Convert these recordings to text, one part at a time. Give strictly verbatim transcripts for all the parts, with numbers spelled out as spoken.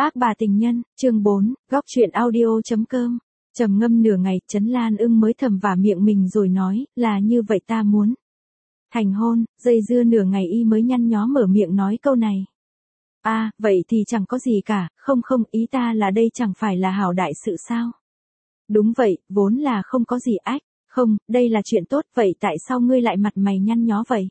Ác bà tình nhân, chương bốn, góc truyện audio.com. Trầm ngâm nửa ngày, Trấn Lan Ưng mới thầm vả miệng mình rồi nói, là như vậy ta muốn thành hôn. Dây dưa nửa ngày y mới nhăn nhó mở miệng nói câu này. À, vậy thì chẳng có gì cả, không không, ý ta là đây chẳng phải là hảo đại sự sao? Đúng vậy, vốn là không có gì ách, không, đây là chuyện tốt, vậy tại sao ngươi lại mặt mày nhăn nhó vậy?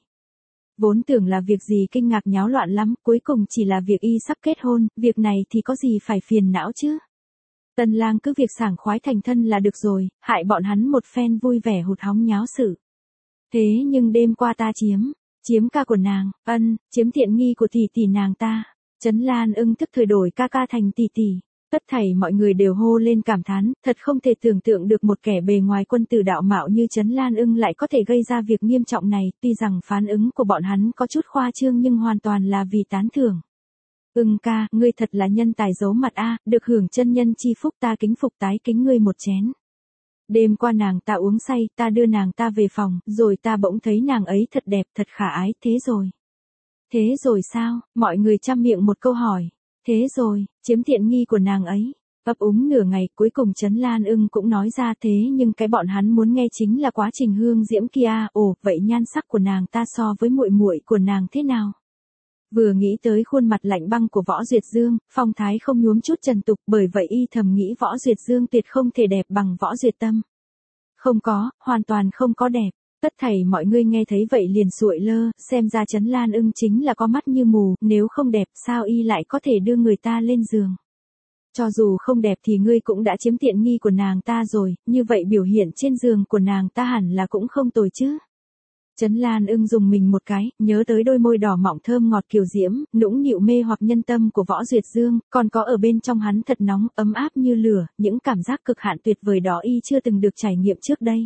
Vốn tưởng là việc gì kinh ngạc nháo loạn lắm, cuối cùng chỉ là việc y sắp kết hôn, việc này thì có gì phải phiền não chứ? Tân lang cứ việc sảng khoái thành thân là được rồi, hại bọn hắn một phen vui vẻ hụt hóng nháo sự. Thế nhưng đêm qua ta chiếm, chiếm ca của nàng, ân, chiếm tiện nghi của tỷ tỷ nàng ta. Trấn Lan Ưng tức thời đổi ca ca thành tỷ tỷ. Tất thảy mọi người đều hô lên cảm thán, thật không thể tưởng tượng được một kẻ bề ngoài quân tử đạo mạo như Trấn Lan Ưng lại có thể gây ra việc nghiêm trọng này, tuy rằng phản ứng của bọn hắn có chút khoa trương nhưng hoàn toàn là vì tán thưởng. Ưng ca, ngươi thật là nhân tài giấu mặt a, được hưởng chân nhân chi phúc, ta kính phục tái kính ngươi một chén. Đêm qua nàng ta uống say, ta đưa nàng ta về phòng, rồi ta bỗng thấy nàng ấy thật đẹp, thật khả ái, thế rồi. Thế rồi sao? Mọi người chăm miệng một câu hỏi. Thế rồi, chiếm tiện nghi của nàng ấy. Ấp úng nửa ngày, cuối cùng Trấn Lan Ưng cũng nói ra thế nhưng cái bọn hắn muốn nghe chính là quá trình hương diễm kia. Ồ, vậy nhan sắc của nàng ta so với muội muội của nàng thế nào? Vừa nghĩ tới khuôn mặt lạnh băng của Võ Duyệt Dương, phong thái không nhuốm chút trần tục, bởi vậy y thầm nghĩ Võ Duyệt Dương tuyệt không thể đẹp bằng Võ Duyệt Tâm. Không có, hoàn toàn không có đẹp. Tất thảy mọi người nghe thấy vậy liền sụi lơ, xem ra Trấn Lan Ưng chính là có mắt như mù, nếu không đẹp sao y lại có thể đưa người ta lên giường. Cho dù không đẹp thì ngươi cũng đã chiếm tiện nghi của nàng ta rồi, như vậy biểu hiện trên giường của nàng ta hẳn là cũng không tồi chứ. Trấn Lan Ưng dùng mình một cái, nhớ tới đôi môi đỏ mọng thơm ngọt kiều diễm, nũng nịu mê hoặc nhân tâm của Võ Duyệt Dương, còn có ở bên trong hắn thật nóng, ấm áp như lửa, những cảm giác cực hạn tuyệt vời đó y chưa từng được trải nghiệm trước đây.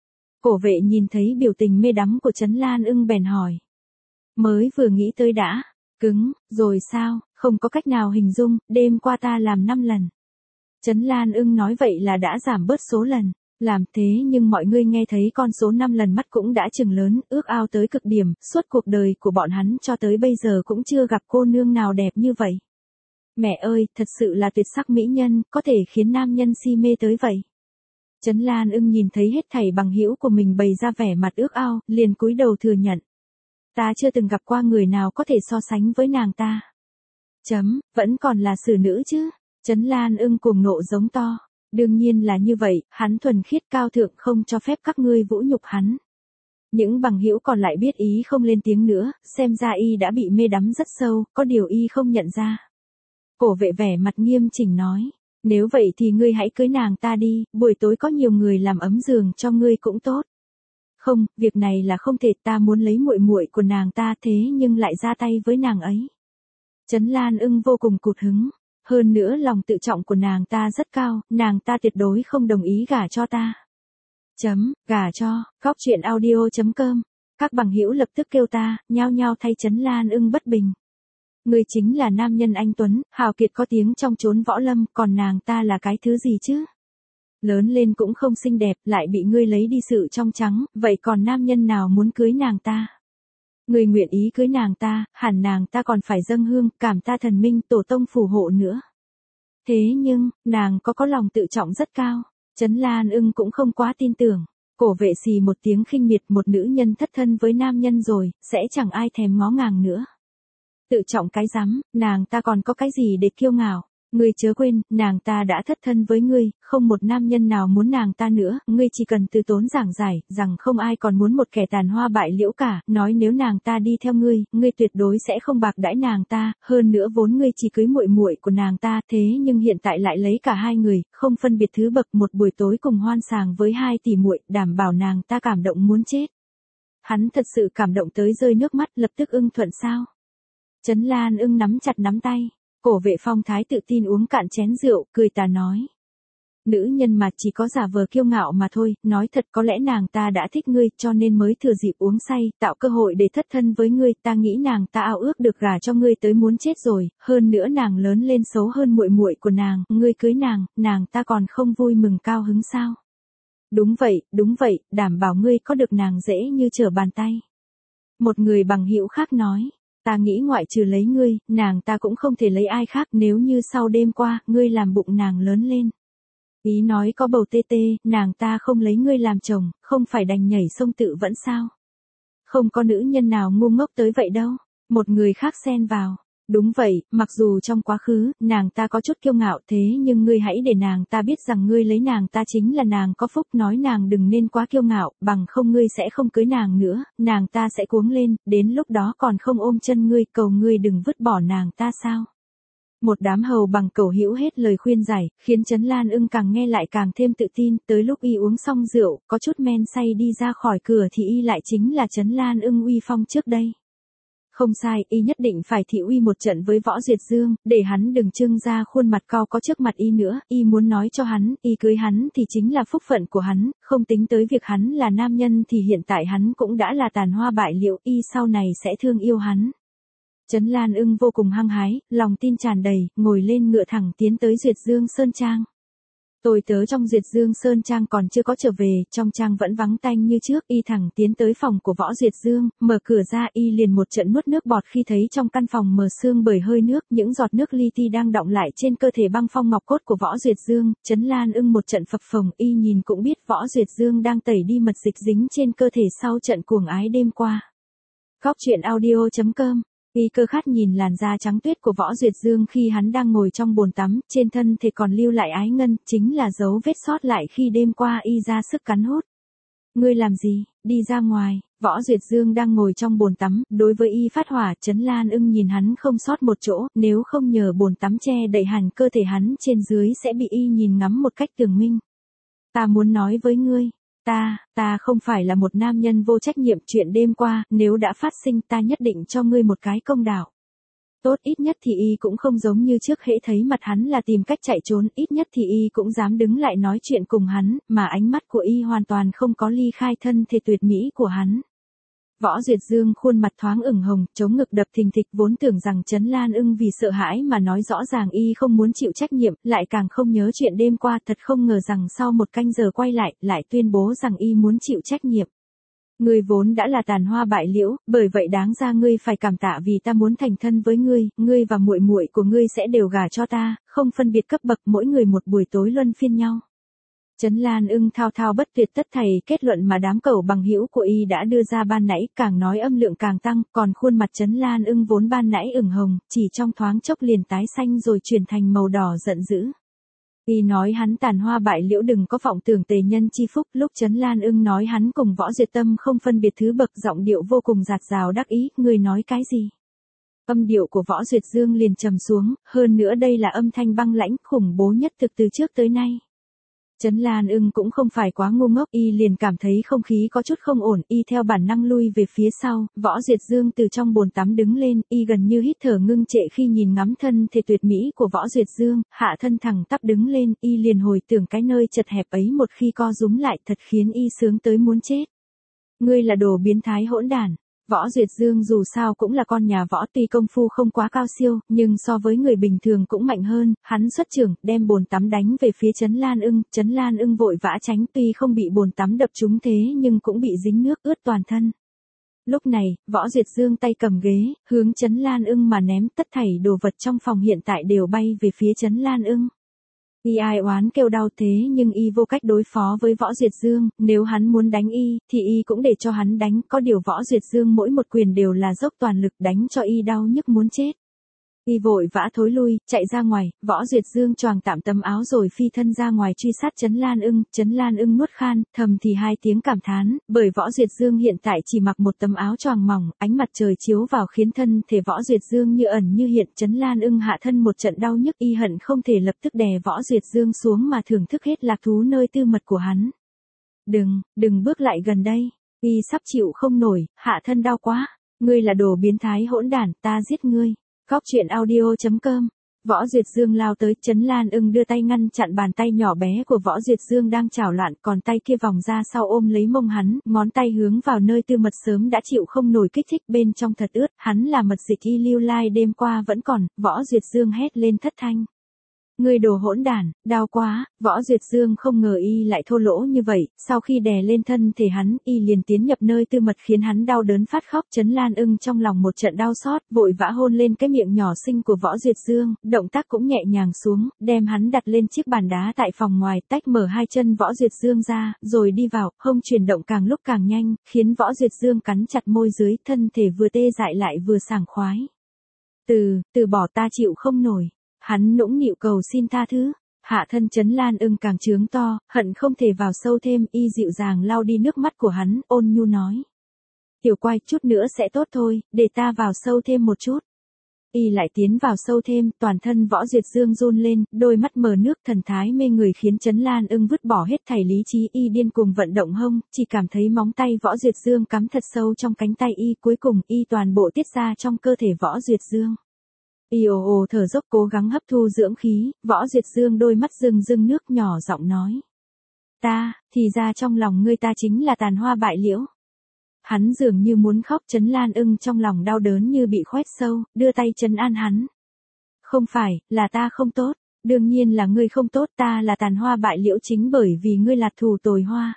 Cổ vệ nhìn thấy biểu tình mê đắm của Trấn Lan Ưng bèn hỏi. Mới vừa nghĩ tới đã, cứng, rồi sao, không có cách nào hình dung, đêm qua ta làm năm lần. Trấn Lan Ưng nói vậy là đã giảm bớt số lần, làm thế nhưng mọi người nghe thấy con số năm lần mắt cũng đã chừng lớn, ước ao tới cực điểm, suốt cuộc đời của bọn hắn cho tới bây giờ cũng chưa gặp cô nương nào đẹp như vậy. Mẹ ơi, thật sự là tuyệt sắc mỹ nhân, có thể khiến nam nhân si mê tới vậy. Trấn Lan Ưng nhìn thấy hết thảy bằng hữu của mình bày ra vẻ mặt ước ao, liền cúi đầu thừa nhận. Ta chưa từng gặp qua người nào có thể so sánh với nàng ta. Chấm, vẫn còn là xử nữ chứ. Trấn Lan Ưng cuồng nộ giống to. Đương nhiên là như vậy, hắn thuần khiết cao thượng không cho phép các ngươi vũ nhục hắn. Những bằng hữu còn lại biết ý không lên tiếng nữa, xem ra y đã bị mê đắm rất sâu, có điều y không nhận ra. Cổ vệ vẻ mặt nghiêm chỉnh nói. Nếu vậy thì ngươi hãy cưới nàng ta đi, buổi tối có nhiều người làm ấm giường cho ngươi cũng tốt. Không, việc này là không thể, ta muốn lấy muội muội của nàng ta thế nhưng lại ra tay với nàng ấy. Trấn Lan Ưng vô cùng cụt hứng, hơn nữa lòng tự trọng của nàng ta rất cao, nàng ta tuyệt đối không đồng ý gả cho ta. Chấm, gả cho, góc truyện audio.com. Các bằng hữu lập tức kêu ta, nhao nhao thay Trấn Lan Ưng bất bình. Ngươi chính là nam nhân anh tuấn, hào kiệt có tiếng trong chốn võ lâm, còn nàng ta là cái thứ gì chứ? Lớn lên cũng không xinh đẹp, lại bị ngươi lấy đi sự trong trắng, vậy còn nam nhân nào muốn cưới nàng ta? Ngươi nguyện ý cưới nàng ta, hẳn nàng ta còn phải dâng hương, cảm ta thần minh, tổ tông phù hộ nữa. Thế nhưng, nàng có có lòng tự trọng rất cao, Trấn Lan Ưng cũng không quá tin tưởng. Cổ vệ xì một tiếng khinh miệt, một nữ nhân thất thân với nam nhân rồi, sẽ chẳng ai thèm ngó ngàng nữa. Tự trọng cái rắm, nàng ta còn có cái gì để kiêu ngạo, ngươi chớ quên, nàng ta đã thất thân với ngươi, không một nam nhân nào muốn nàng ta nữa, ngươi chỉ cần từ tốn giảng giải, rằng không ai còn muốn một kẻ tàn hoa bại liễu cả, nói nếu nàng ta đi theo ngươi, ngươi tuyệt đối sẽ không bạc đãi nàng ta, hơn nữa vốn ngươi chỉ cưới muội muội của nàng ta, thế nhưng hiện tại lại lấy cả hai người, không phân biệt thứ bậc, một buổi tối cùng hoan sàng với hai tỷ muội, đảm bảo nàng ta cảm động muốn chết. Hắn thật sự cảm động tới rơi nước mắt, lập tức ưng thuận sao? Trấn Lan Ưng nắm chặt nắm tay, cổ vệ phong thái tự tin uống cạn chén rượu, cười tà nói. Nữ nhân mà chỉ có giả vờ kiêu ngạo mà thôi, nói thật có lẽ nàng ta đã thích ngươi cho nên mới thừa dịp uống say, tạo cơ hội để thất thân với ngươi, ta nghĩ nàng ta ao ước được gả cho ngươi tới muốn chết rồi, hơn nữa nàng lớn lên xấu hơn muội muội của nàng, ngươi cưới nàng, nàng ta còn không vui mừng cao hứng sao? Đúng vậy, đúng vậy, đảm bảo ngươi có được nàng dễ như trở bàn tay. Một người bằng hữu khác nói. Ta nghĩ ngoại trừ lấy ngươi, nàng ta cũng không thể lấy ai khác, nếu như sau đêm qua, ngươi làm bụng nàng lớn lên. Ý nói có bầu tê tê, nàng ta không lấy ngươi làm chồng, không phải đành nhảy sông tự vẫn sao? Không có nữ nhân nào ngu ngốc tới vậy đâu. Một người khác xen vào. Đúng vậy, mặc dù trong quá khứ, nàng ta có chút kiêu ngạo thế nhưng ngươi hãy để nàng ta biết rằng ngươi lấy nàng ta chính là nàng có phúc, nói nàng đừng nên quá kiêu ngạo, bằng không ngươi sẽ không cưới nàng nữa, nàng ta sẽ cuống lên, đến lúc đó còn không ôm chân ngươi, cầu ngươi đừng vứt bỏ nàng ta sao. Một đám hầu bằng cẩu hữu hết lời khuyên giải, khiến Trấn Lan Ưng càng nghe lại càng thêm tự tin, tới lúc y uống xong rượu, có chút men say đi ra khỏi cửa thì y lại chính là Trấn Lan Ưng uy phong trước đây. Không sai, y nhất định phải thị uy một trận với Võ Duyệt Dương, để hắn đừng trưng ra khuôn mặt cao có trước mặt y nữa, y muốn nói cho hắn, y cưới hắn thì chính là phúc phận của hắn, không tính tới việc hắn là nam nhân thì hiện tại hắn cũng đã là tàn hoa bại liễu, y sau này sẽ thương yêu hắn. Trấn Lan Ưng vô cùng hăng hái, lòng tin tràn đầy, ngồi lên ngựa thẳng tiến tới Duyệt Dương Sơn Trang. Tôi tớ trong Duyệt Dương Sơn Trang còn chưa có trở về, trong trang vẫn vắng tanh như trước, y thẳng tiến tới phòng của Võ Duyệt Dương, mở cửa ra y liền một trận nuốt nước bọt khi thấy trong căn phòng mờ sương bởi hơi nước, những giọt nước li ti đang đọng lại trên cơ thể băng phong ngọc cốt của Võ Duyệt Dương, Trấn Lan Ưng một trận phập phồng, y nhìn cũng biết Võ Duyệt Dương đang tẩy đi mật dịch dính trên cơ thể sau trận cuồng ái đêm qua. Góc truyện audio chấm com. Y Cơ Khát nhìn làn da trắng tuyết của Võ Duyệt Dương khi hắn đang ngồi trong bồn tắm, trên thân thể còn lưu lại ái ngân, chính là dấu vết sót lại khi đêm qua y ra sức cắn hút. Ngươi làm gì, đi ra ngoài, Võ Duyệt Dương đang ngồi trong bồn tắm, đối với y phát hỏa, Trấn Lan Ưng nhìn hắn không sót một chỗ, nếu không nhờ bồn tắm che đậy hẳn cơ thể hắn trên dưới sẽ bị y nhìn ngắm một cách tường minh. Ta muốn nói với ngươi. Ta, ta không phải là một nam nhân vô trách nhiệm, chuyện đêm qua, nếu đã phát sinh ta nhất định cho ngươi một cái công đạo. Tốt, ít nhất thì y cũng không giống như trước hễ thấy mặt hắn là tìm cách chạy trốn, ít nhất thì y cũng dám đứng lại nói chuyện cùng hắn, mà ánh mắt của y hoàn toàn không có ly khai thân thể tuyệt mỹ của hắn. Võ Duyệt Dương khuôn mặt thoáng ửng hồng, chống ngực đập thình thịch, vốn tưởng rằng Trấn Lan Ưng vì sợ hãi mà nói rõ ràng y không muốn chịu trách nhiệm, lại càng không nhớ chuyện đêm qua, thật không ngờ rằng sau một canh giờ quay lại, lại tuyên bố rằng y muốn chịu trách nhiệm. Ngươi vốn đã là tàn hoa bại liễu, bởi vậy đáng ra ngươi phải cảm tạ vì ta muốn thành thân với ngươi, ngươi và muội muội của ngươi sẽ đều gả cho ta, không phân biệt cấp bậc, mỗi người một buổi tối luân phiên nhau. Trấn Lan Ưng thao thao bất tuyệt tất thảy kết luận mà đám cẩu bằng hữu của y đã đưa ra ban nãy, càng nói âm lượng càng tăng, còn khuôn mặt Trấn Lan Ưng vốn ban nãy ửng hồng, chỉ trong thoáng chốc liền tái xanh rồi chuyển thành màu đỏ giận dữ. Y nói hắn tàn hoa bại liễu đừng có vọng tưởng tề nhân chi phúc, lúc Trấn Lan Ưng nói hắn cùng Võ Duyệt Tâm không phân biệt thứ bậc, giọng điệu vô cùng dạt dào đắc ý, ngươi nói cái gì? Âm điệu của Võ Duyệt Dương liền trầm xuống, hơn nữa đây là âm thanh băng lãnh, khủng bố nhất thực từ trước tới nay. Trấn Lan Ưng cũng không phải quá ngu ngốc, y liền cảm thấy không khí có chút không ổn, y theo bản năng lui về phía sau, Võ Duyệt Dương từ trong bồn tắm đứng lên, y gần như hít thở ngưng trệ khi nhìn ngắm thân thể tuyệt mỹ của Võ Duyệt Dương, hạ thân thẳng tắp đứng lên, y liền hồi tưởng cái nơi chật hẹp ấy một khi co rúm lại thật khiến y sướng tới muốn chết. Ngươi là đồ biến thái hỗn đản. Võ Duyệt Dương dù sao cũng là con nhà võ, tuy công phu không quá cao siêu, nhưng so với người bình thường cũng mạnh hơn, hắn xuất trưởng, đem bồn tắm đánh về phía Trấn Lan Ưng, Trấn Lan Ưng vội vã tránh, tuy không bị bồn tắm đập trúng thế nhưng cũng bị dính nước ướt toàn thân. Lúc này, Võ Duyệt Dương tay cầm ghế, hướng Trấn Lan Ưng mà ném, tất thảy đồ vật trong phòng hiện tại đều bay về phía Trấn Lan Ưng. Y ai oán kêu đau thế nhưng y vô cách đối phó với Võ Duyệt Dương, nếu hắn muốn đánh y, thì y cũng để cho hắn đánh, có điều Võ Duyệt Dương mỗi một quyền đều là dốc toàn lực đánh cho y đau nhức muốn chết. Y vội vã thối lui, chạy ra ngoài, Võ Duyệt Dương choàng tạm tấm áo rồi phi thân ra ngoài truy sát Trấn Lan Ưng, Trấn Lan Ưng nuốt khan, thầm thì hai tiếng cảm thán, bởi Võ Duyệt Dương hiện tại chỉ mặc một tấm áo choàng mỏng, ánh mặt trời chiếu vào khiến thân thể Võ Duyệt Dương như ẩn như hiện, Trấn Lan Ưng hạ thân một trận đau nhức, y hận không thể lập tức đè Võ Duyệt Dương xuống mà thưởng thức hết lạc thú nơi tư mật của hắn. Đừng, đừng bước lại gần đây, y sắp chịu không nổi, hạ thân đau quá, ngươi là đồ biến thái hỗn đản, ta giết ngươi. Góc truyện audio chấm com. Võ Duyệt Dương lao tới, Trấn Lan Ưng đưa tay ngăn chặn bàn tay nhỏ bé của Võ Duyệt Dương đang chảo loạn, còn tay kia vòng ra sau ôm lấy mông hắn, ngón tay hướng vào nơi tư mật sớm đã chịu không nổi kích thích, bên trong thật ướt, hắn là mật dịch y lưu lai đêm qua vẫn còn, Võ Duyệt Dương hét lên thất thanh. Ngươi đồ hỗn đản, đau quá, Võ Duyệt Dương không ngờ y lại thô lỗ như vậy, sau khi đè lên thân thể hắn, y liền tiến nhập nơi tư mật khiến hắn đau đớn phát khóc. Trấn Lan Ưng trong lòng một trận đau xót, vội vã hôn lên cái miệng nhỏ xinh của Võ Duyệt Dương, động tác cũng nhẹ nhàng xuống, đem hắn đặt lên chiếc bàn đá tại phòng ngoài, tách mở hai chân Võ Duyệt Dương ra, rồi đi vào, hông chuyển động càng lúc càng nhanh, khiến Võ Duyệt Dương cắn chặt môi dưới, thân thể vừa tê dại lại vừa sảng khoái. Từ, từ bỏ, ta chịu không nổi. Hắn nũng nịu cầu xin tha thứ. Hạ thân Trấn Lan Ưng càng trướng to, hận không thể vào sâu thêm, y dịu dàng lau đi nước mắt của hắn, ôn nhu nói. Tiểu Quai, chút nữa sẽ tốt thôi, để ta vào sâu thêm một chút. Y lại tiến vào sâu thêm, toàn thân Võ Duyệt Dương run lên, đôi mắt mờ nước, thần thái mê người khiến Trấn Lan Ưng vứt bỏ hết thảy lý trí. Y điên cuồng vận động hông, chỉ cảm thấy móng tay Võ Duyệt Dương cắm thật sâu trong cánh tay y, cuối cùng y toàn bộ tiết ra trong cơ thể Võ Duyệt Dương. Y ồ ồ thở dốc cố gắng hấp thu dưỡng khí, Võ Duyệt Dương đôi mắt rưng rưng nước, nhỏ giọng nói. Ta, thì ra trong lòng ngươi ta chính là tàn hoa bại liễu. Hắn dường như muốn khóc. Trấn Lan Ưng trong lòng đau đớn như bị khoét sâu, đưa tay trấn an hắn. Không phải, là ta không tốt, đương nhiên là ngươi không tốt, ta là tàn hoa bại liễu chính bởi vì ngươi là thù tồi hoa.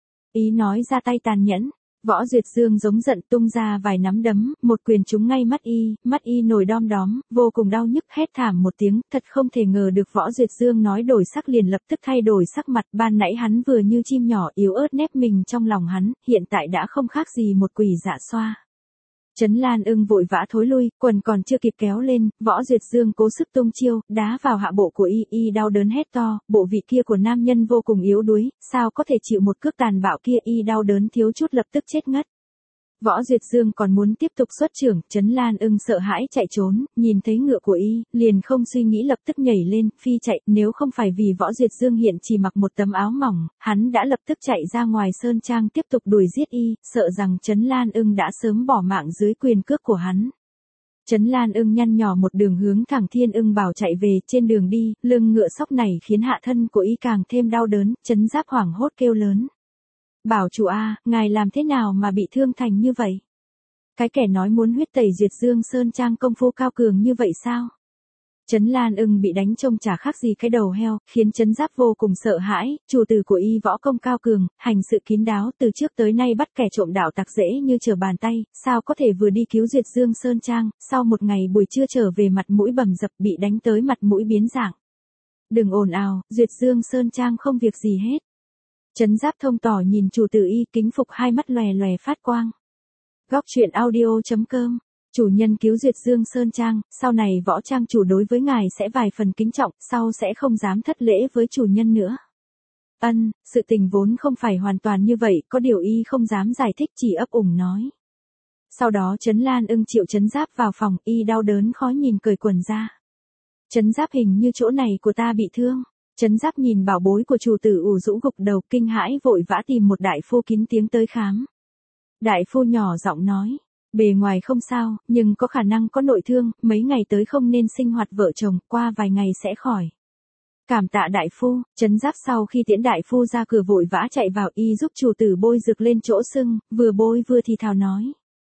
Ý nói ra tay tàn nhẫn. Võ Duyệt Dương giống giận tung ra vài nắm đấm, một quyền trúng ngay mắt y, mắt y nổi đom đóm, vô cùng đau nhức, hét thảm một tiếng, thật không thể ngờ được Võ Duyệt Dương nói đổi sắc liền lập tức thay đổi sắc mặt, ban nãy hắn vừa như chim nhỏ yếu ớt nép mình trong lòng hắn, hiện tại đã không khác gì một quỷ dạ xoa. Trấn Lan Ưng vội vã thối lui, quần còn chưa kịp kéo lên, Võ Duyệt Dương cố sức tung chiêu, đá vào hạ bộ của y, y đau đớn hét to, bộ vị kia của nam nhân vô cùng yếu đuối, sao có thể chịu một cước tàn bạo kia, y đau đớn thiếu chút lập tức chết ngất. Võ Duyệt Dương còn muốn tiếp tục xuất trưởng, Trấn Lan Ưng sợ hãi chạy trốn, nhìn thấy ngựa của y, liền không suy nghĩ lập tức nhảy lên, phi chạy, nếu không phải vì Võ Duyệt Dương hiện chỉ mặc một tấm áo mỏng, hắn đã lập tức chạy ra ngoài sơn trang tiếp tục đuổi giết y, sợ rằng Trấn Lan Ưng đã sớm bỏ mạng dưới quyền cước của hắn. Trấn Lan Ưng nhăn nhỏ một đường hướng thẳng Thiên Ưng Bảo chạy về, trên đường đi, lưng ngựa sóc này khiến hạ thân của y càng thêm đau đớn, Trấn Giáp hoảng hốt kêu lớn. Bảo chủ a, ngài làm thế nào mà bị thương thành như vậy? Cái kẻ nói muốn huyết tẩy Duyệt Dương Sơn Trang công phu cao cường như vậy sao? Trấn Lan Ưng bị đánh trông chả khác gì cái đầu heo, khiến Trấn Giáp vô cùng sợ hãi, chủ tử của y võ công cao cường, hành sự kín đáo, từ trước tới nay bắt kẻ trộm đạo tặc dễ như trở bàn tay, sao có thể vừa đi cứu Duyệt Dương Sơn Trang, sau một ngày buổi trưa trở về mặt mũi bầm dập bị đánh tới mặt mũi biến dạng. Đừng ồn ào, Duyệt Dương Sơn Trang không việc gì hết. Trấn Giáp thông tỏ nhìn chủ tử y, kính phục hai mắt lòe lòe phát quang. Góc truyện audio chấm com. Chủ nhân cứu Duyệt Dương Sơn Trang, sau này Võ Trang chủ đối với ngài sẽ vài phần kính trọng, sau sẽ không dám thất lễ với chủ nhân nữa. Ân, sự tình vốn không phải hoàn toàn như vậy, có điều y không dám giải thích, chỉ ấp ủng nói. Sau đó Trấn Lan Ưng triệu Trấn Giáp vào phòng, y đau đớn khó nhìn cởi quần ra. Trấn Giáp, hình như chỗ này của ta bị thương. Trấn Giáp nhìn bảo bối của chủ tử ủ rũ gục đầu, kinh hãi vội vã tìm một đại phu kín tiếng tới khám. Đại phu nhỏ giọng nói, bề ngoài không sao, nhưng có khả năng có nội thương, mấy ngày tới không nên sinh hoạt vợ chồng, qua vài ngày sẽ khỏi. Cảm tạ đại phu. Trấn Giáp sau khi tiễn đại phu ra cửa vội vã chạy vào, y giúp chủ tử bôi dược lên chỗ sưng, vừa bôi vừa thì thào nói.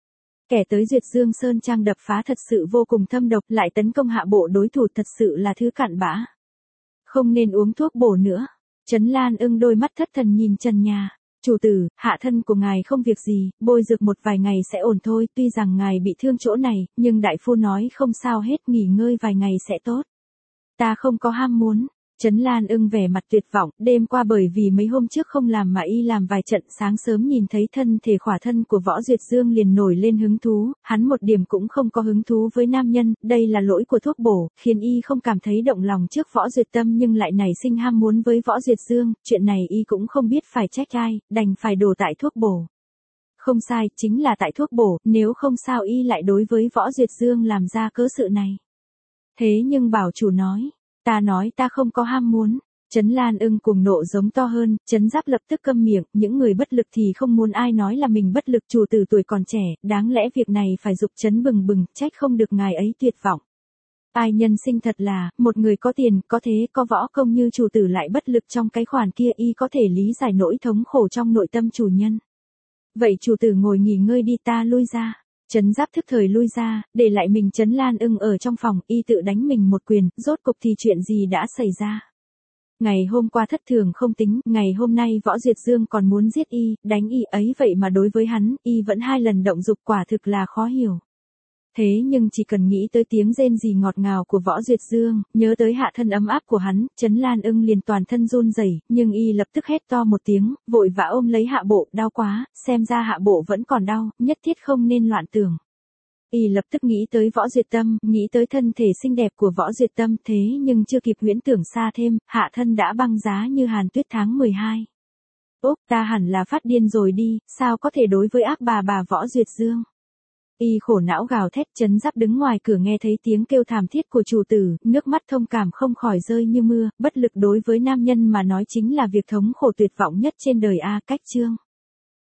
Kẻ tới Duyệt Dương Sơn Trang đập phá thật sự vô cùng thâm độc, lại tấn công hạ bộ đối thủ, thật sự là thứ cặn bã. Không nên uống thuốc bổ nữa. Trấn Lan Ưng đôi mắt thất thần nhìn trần nhà. Chủ tử, hạ thân của ngài không việc gì, bôi dược một vài ngày sẽ ổn thôi, tuy rằng ngài bị thương chỗ này, nhưng đại phu nói không sao hết, nghỉ ngơi vài ngày sẽ tốt. Ta không có ham muốn. Trấn Lan Ưng vẻ mặt tuyệt vọng, đêm qua bởi vì mấy hôm trước không làm mà y làm vài trận, sáng sớm nhìn thấy thân thể khỏa thân của Võ Duyệt Dương liền nổi lên hứng thú, hắn một điểm cũng không có hứng thú với nam nhân, đây là lỗi của thuốc bổ, khiến y không cảm thấy động lòng trước Võ Duyệt Tâm nhưng lại nảy sinh ham muốn với Võ Duyệt Dương, chuyện này y cũng không biết phải trách ai, đành phải đổ tại thuốc bổ. Không sai, chính là tại thuốc bổ, nếu không sao y lại đối với Võ Duyệt Dương làm ra cớ sự này. Thế nhưng bảo chủ nói. Ta nói ta không có ham muốn. Trấn Lan Ưng cùng nộ giống to hơn, Trấn Giáp lập tức câm miệng, những người bất lực thì không muốn ai nói là mình bất lực, chủ tử tuổi còn trẻ, đáng lẽ việc này phải dục chấn bừng bừng, trách không được ngài ấy tuyệt vọng. Ai nhân sinh thật là, một người có tiền, có thế, có võ công như chủ tử lại bất lực trong cái khoản kia, y có thể lý giải nỗi thống khổ trong nội tâm chủ nhân. Vậy chủ tử ngồi nghỉ ngơi đi, ta lui ra. Trấn Giáp thức thời lui ra, để lại mình Trấn Lan Ưng ở trong phòng, y tự đánh mình một quyền, rốt cục thì chuyện gì đã xảy ra. Ngày hôm qua thất thường không tính, ngày hôm nay Võ Duyệt Dương còn muốn giết y, đánh y ấy vậy mà đối với hắn, y vẫn hai lần động dục, quả thực là khó hiểu. Thế nhưng chỉ cần nghĩ tới tiếng rên rỉ ngọt ngào của Võ Duyệt Dương, nhớ tới hạ thân ấm áp của hắn, Trấn Lan Ưng liền toàn thân run rẩy, nhưng y lập tức hét to một tiếng, vội vã ôm lấy hạ bộ, đau quá, xem ra hạ bộ vẫn còn đau, nhất thiết không nên loạn tưởng. Y lập tức nghĩ tới Võ Duyệt Tâm, nghĩ tới thân thể xinh đẹp của Võ Duyệt Tâm, thế nhưng chưa kịp huyễn tưởng xa thêm, hạ thân đã băng giá như hàn tuyết tháng mười hai. Úp, ta hẳn là phát điên rồi đi, sao có thể đối với ác bà bà Võ Duyệt Dương. Y khổ não gào thét. Trấn Giáp đứng ngoài cửa nghe thấy tiếng kêu thảm thiết của chủ tử, nước mắt thông cảm không khỏi rơi như mưa, bất lực đối với nam nhân mà nói chính là việc thống khổ tuyệt vọng nhất trên đời a. Cách chương